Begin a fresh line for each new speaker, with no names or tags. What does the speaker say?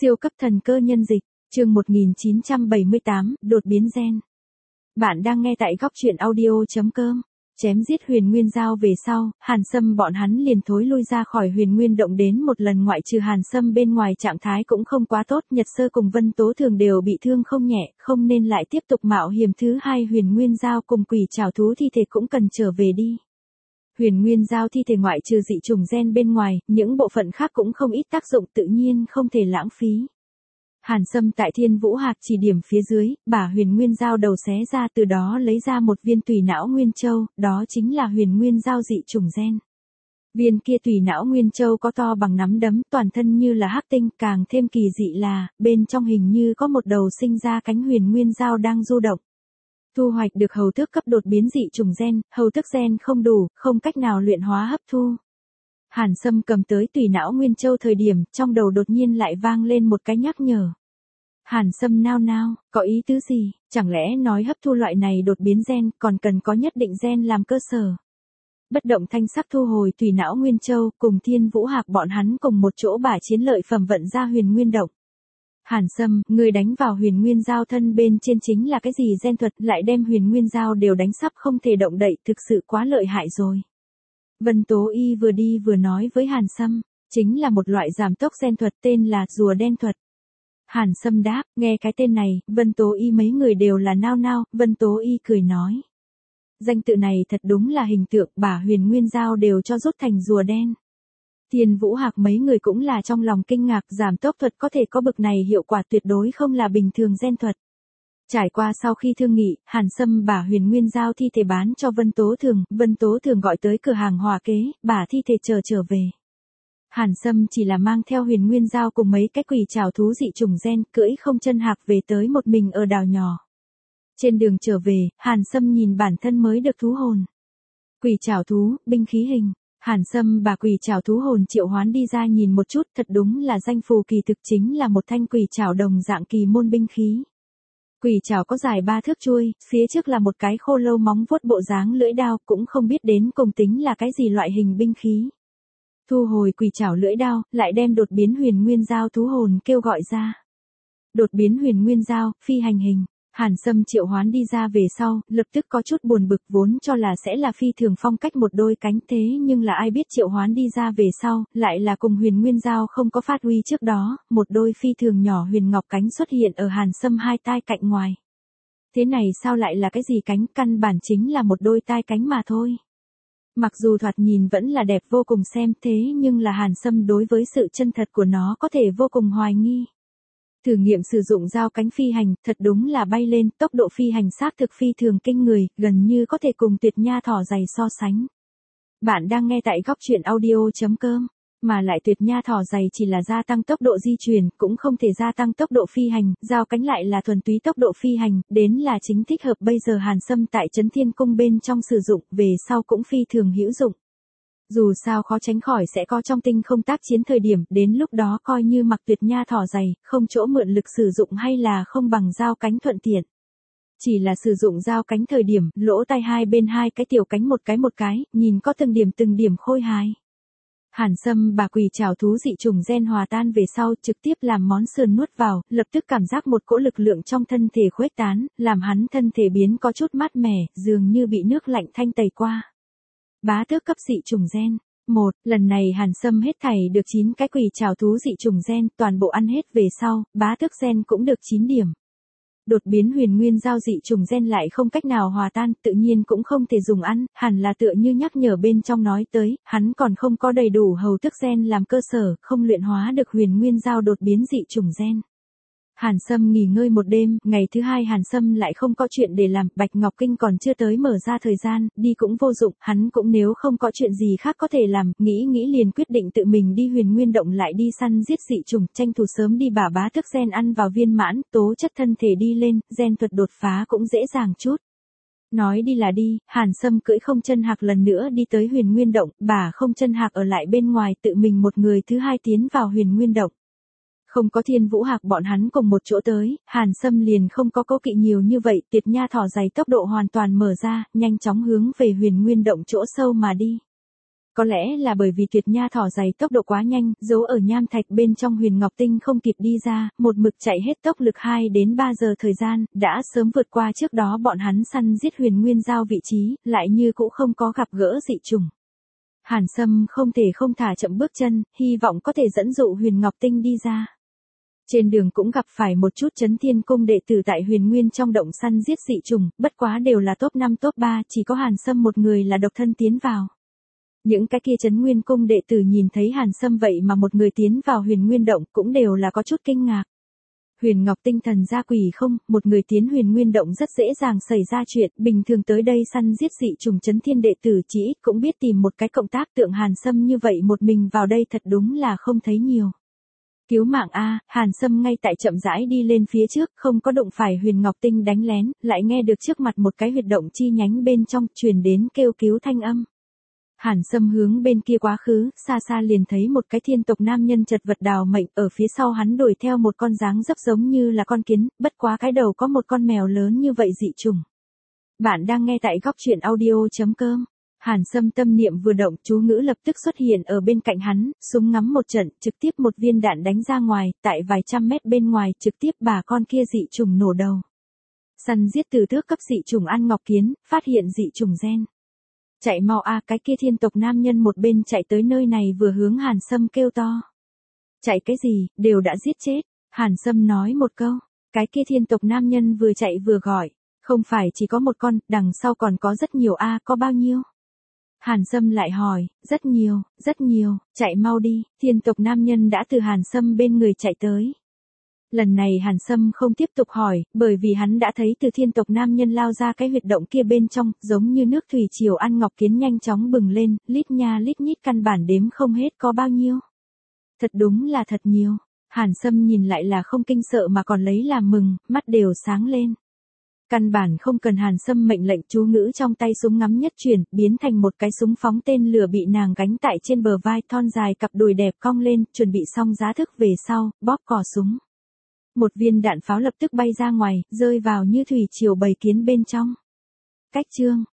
Siêu cấp thần cơ nhân dịch, chương 1978, đột biến gen. Bạn đang nghe tại góc truyện audio.com. Chém giết Huyền Nguyên Giao về sau, Hàn Sâm bọn hắn liền thối lui ra khỏi Huyền Nguyên động đến một lần, ngoại trừ Hàn Sâm bên ngoài trạng thái cũng không quá tốt, Nhật Sơ cùng Vân Tố Thường đều bị thương không nhẹ, không nên lại tiếp tục mạo hiểm. Thứ hai, Huyền Nguyên Giao cùng quỷ trảo thú thi thể cũng cần trở về đi. Huyền Nguyên Giao thi thể ngoại trừ dị trùng gen bên ngoài, những bộ phận khác cũng không ít tác dụng, tự nhiên không thể lãng phí. Hàn Sâm tại Thiên Vũ Hạc chỉ điểm phía dưới, bả Huyền Nguyên Giao đầu xé ra, từ đó lấy ra một viên tùy não Nguyên Châu, đó chính là Huyền Nguyên Giao dị trùng gen. Viên kia tùy não Nguyên Châu có to bằng nắm đấm, toàn thân như là hắc tinh, càng thêm kỳ dị là, bên trong hình như có một đầu sinh ra cánh Huyền Nguyên Giao đang du động. Thu hoạch được hầu tước cấp đột biến dị trùng gen, hầu tước gen không đủ, không cách nào luyện hóa hấp thu. Hàn Sâm cầm tới tùy não Nguyên Châu thời điểm, trong đầu đột nhiên lại vang lên một cái nhắc nhở. Hàn Sâm nao nao, có ý tứ gì, chẳng lẽ nói hấp thu loại này đột biến gen, còn cần có nhất định gen làm cơ sở. Bất động thanh sắc thu hồi tùy não Nguyên Châu, cùng Thiên Vũ Hạc bọn hắn cùng một chỗ bả chiến lợi phẩm vận ra Huyền Nguyên động. Hàn Sâm, người đánh vào Huyền Nguyên Giao thân bên trên chính là cái gì gen thuật, lại đem Huyền Nguyên Giao đều đánh sắp không thể động đậy, thực sự quá lợi hại rồi. Vân Tố Y vừa đi vừa nói với Hàn Sâm, chính là một loại giảm tốc gen thuật, tên là rùa đen thuật. Hàn Sâm đáp, nghe cái tên này, Vân Tố Y mấy người đều là nao nao. Vân Tố Y cười nói, danh tự này thật đúng là hình tượng, bả Huyền Nguyên Giao đều cho rút thành rùa đen. Thiên Vũ Hạc mấy người cũng là trong lòng kinh ngạc, giảm tốc thuật có thể có bực này hiệu quả, tuyệt đối không là bình thường gen thuật. Trải qua sau khi thương nghị, Hàn Sâm bả Huyền Nguyên Giao thi thể bán cho Vân Tố Thường, Vân Tố Thường gọi tới cửa hàng hòa kế, bả thi thể trở về. Hàn Sâm chỉ là mang theo Huyền Nguyên Giao cùng mấy cái quỷ trảo thú dị trùng gen, cưỡi không chân hạc về tới một mình ở đảo nhỏ. Trên đường trở về, Hàn Sâm nhìn bản thân mới được thú hồn. Quỷ trảo thú, binh khí hình. Hàn Sâm bà quỷ trảo thú hồn triệu hoán đi ra nhìn một chút, thật đúng là danh phù kỳ thực, chính là một thanh quỷ trảo đồng dạng kỳ môn binh khí. Quỷ trảo có dài 3 thước chuôi, phía trước là một cái khô lâu móng vuốt bộ dáng lưỡi đao, cũng không biết đến cùng tính là cái gì loại hình binh khí. Thu hồi quỷ trảo lưỡi đao, lại đem đột biến Huyền Nguyên Giao thú hồn kêu gọi ra. Đột biến Huyền Nguyên Giao, phi hành hình. Hàn Sâm triệu hoán đi ra về sau, lập tức có chút buồn bực, vốn cho là sẽ là phi thường phong cách một đôi cánh, thế nhưng là ai biết triệu hoán đi ra về sau, lại là cùng Huyền Nguyên Giao không có phát huy trước đó, một đôi phi thường nhỏ huyền ngọc cánh xuất hiện ở Hàn Sâm hai tai cạnh ngoài. Thế này sao lại là cái gì cánh, căn bản chính là một đôi tai cánh mà thôi. Mặc dù thoạt nhìn vẫn là đẹp vô cùng xem, thế nhưng là Hàn Sâm đối với sự chân thật của nó có thể vô cùng hoài nghi. Thử nghiệm sử dụng dao cánh phi hành, thật đúng là bay lên, tốc độ phi hành xác thực phi thường kinh người, gần như có thể cùng Tuyệt Nha thỏ dày so sánh. Bạn đang nghe tại góc truyện audio.com, mà lại Tuyệt Nha thỏ dày chỉ là gia tăng tốc độ di chuyển, cũng không thể gia tăng tốc độ phi hành, dao cánh lại là thuần túy tốc độ phi hành, đến là chính thích hợp bây giờ Hàn Sâm tại Trấn Thiên Cung bên trong sử dụng, về sau cũng phi thường hữu dụng. Dù sao khó tránh khỏi sẽ có trong tinh không tác chiến thời điểm, đến lúc đó coi như mặc Tuyệt Nha thỏ dày, không chỗ mượn lực sử dụng hay là không bằng dao cánh thuận tiện. Chỉ là sử dụng dao cánh thời điểm, lỗ tai hai bên hai cái tiểu cánh một cái, nhìn có từng điểm khôi hài. Hàn Sâm bà quỷ trảo thú dị trùng gen hòa tan về sau, trực tiếp làm món sườn nuốt vào, lập tức cảm giác một cỗ lực lượng trong thân thể khuếch tán, làm hắn thân thể biến có chút mát mẻ, dường như bị nước lạnh thanh tẩy qua. Bá tước cấp dị trùng gen. 1. Lần này Hàn Sâm hết thảy được 9 cái quỷ trảo thú dị trùng gen, toàn bộ ăn hết về sau, bá tước gen cũng được 9 điểm. Đột biến Huyền Nguyên Giao dị trùng gen lại không cách nào hòa tan, tự nhiên cũng không thể dùng ăn, hẳn là tựa như nhắc nhở bên trong nói tới, hắn còn không có đầy đủ hầu tước gen làm cơ sở, không luyện hóa được Huyền Nguyên Giao đột biến dị trùng gen. Hàn Sâm nghỉ ngơi một đêm, ngày thứ hai Hàn Sâm lại không có chuyện để làm, Bạch Ngọc Kinh còn chưa tới mở ra thời gian, đi cũng vô dụng, hắn cũng nếu không có chuyện gì khác có thể làm, nghĩ liền quyết định tự mình đi Huyền Nguyên động lại đi săn giết dị trùng, tranh thủ sớm đi bả bá tước gen ăn vào viên mãn, tố chất thân thể đi lên, gen thuật đột phá cũng dễ dàng chút. Nói đi là đi, Hàn Sâm cưỡi không chân hạc lần nữa đi tới Huyền Nguyên động, bả không chân hạc ở lại bên ngoài, tự mình một người thứ hai tiến vào Huyền Nguyên động. Không có Thiên Vũ Hạc bọn hắn cùng một chỗ tới, Hàn Sâm liền không có cố kỵ nhiều như vậy, Tuyệt Nha thỏ dày tốc độ hoàn toàn mở ra, nhanh chóng hướng về Huyền Nguyên động chỗ sâu mà đi. Có lẽ là bởi vì Tuyệt Nha thỏ giày tốc độ quá nhanh, giấu ở nham thạch bên trong Huyền Ngọc Tinh không kịp đi ra, một mực chạy hết tốc lực 2 đến 3 giờ thời gian, đã sớm vượt qua trước đó bọn hắn săn giết Huyền Nguyên Giao vị trí, lại như cũng không có gặp gỡ dị trùng. Hàn Sâm không thể không thả chậm bước chân, hy vọng có thể dẫn dụ Huyền Ngọc Tinh đi ra. Trên đường cũng gặp phải một chút Chấn Thiên Cung đệ tử tại Huyền Nguyên trong động săn giết dị trùng, bất quá đều là top 5 top 3, chỉ có Hàn Sâm một người là độc thân tiến vào. Những cái kia Chấn Nguyên Cung đệ tử nhìn thấy Hàn Sâm vậy mà một người tiến vào Huyền Nguyên động cũng đều là có chút kinh ngạc. Huyền Ngọc Tinh thần ra quỷ không, một người tiến Huyền Nguyên động rất dễ dàng xảy ra chuyện, bình thường tới đây săn giết dị trùng Chấn Thiên đệ tử chỉ ít cũng biết tìm một cái cộng tác tượng Hàn Sâm như vậy một mình vào đây thật đúng là không thấy nhiều. Cứu mạng a, Hàn Sâm ngay tại chậm rãi đi lên phía trước, không có đụng phải Huyền Ngọc Tinh đánh lén, lại nghe được trước mặt một cái huyệt động chi nhánh bên trong truyền đến kêu cứu thanh âm. Hàn Sâm hướng bên kia quá khứ, xa xa liền thấy một cái thiên tộc nam nhân chật vật đào mệnh, ở phía sau hắn đuổi theo một con dáng dấp giống như là con kiến, bất quá cái đầu có một con mèo lớn như vậy dị trùng. Bạn đang nghe tại góc truyện audio.com. Hàn Sâm tâm niệm vừa động, chú ngữ lập tức xuất hiện ở bên cạnh hắn, súng ngắm một trận, trực tiếp một viên đạn đánh ra ngoài, tại vài trăm mét bên ngoài, trực tiếp bà con kia dị trùng nổ đầu. Săn giết từ thước cấp dị trùng ăn ngọc kiến, phát hiện dị trùng gen. Chạy mau a, cái kia thiên tộc nam nhân một bên chạy tới nơi này vừa hướng Hàn Sâm kêu to. Chạy cái gì, đều đã giết chết. Hàn Sâm nói một câu, cái kia thiên tộc nam nhân vừa chạy vừa gọi. Không phải chỉ có một con, đằng sau còn có rất nhiều a, có bao nhiêu? Hàn Sâm lại hỏi, rất nhiều, chạy mau đi, thiên tộc nam nhân đã từ Hàn Sâm bên người chạy tới. Lần này Hàn Sâm không tiếp tục hỏi, bởi vì hắn đã thấy từ thiên tộc nam nhân lao ra cái huyệt động kia bên trong, giống như nước thủy triều ăn ngọc kiến nhanh chóng bừng lên, lít nha lít nhít căn bản đếm không hết có bao nhiêu. Thật đúng là thật nhiều, Hàn Sâm nhìn lại là không kinh sợ mà còn lấy làm mừng, mắt đều sáng lên. Căn bản không cần Hàn Sâm mệnh lệnh, chú ngữ trong tay súng ngắm nhất chuyển, biến thành một cái súng phóng tên lửa bị nàng gánh tại trên bờ vai, thon dài cặp đùi đẹp cong lên, chuẩn bị xong giá thức về sau, bóp cò súng. Một viên đạn pháo lập tức bay ra ngoài, rơi vào như thủy triều bầy kiến bên trong. Cách chương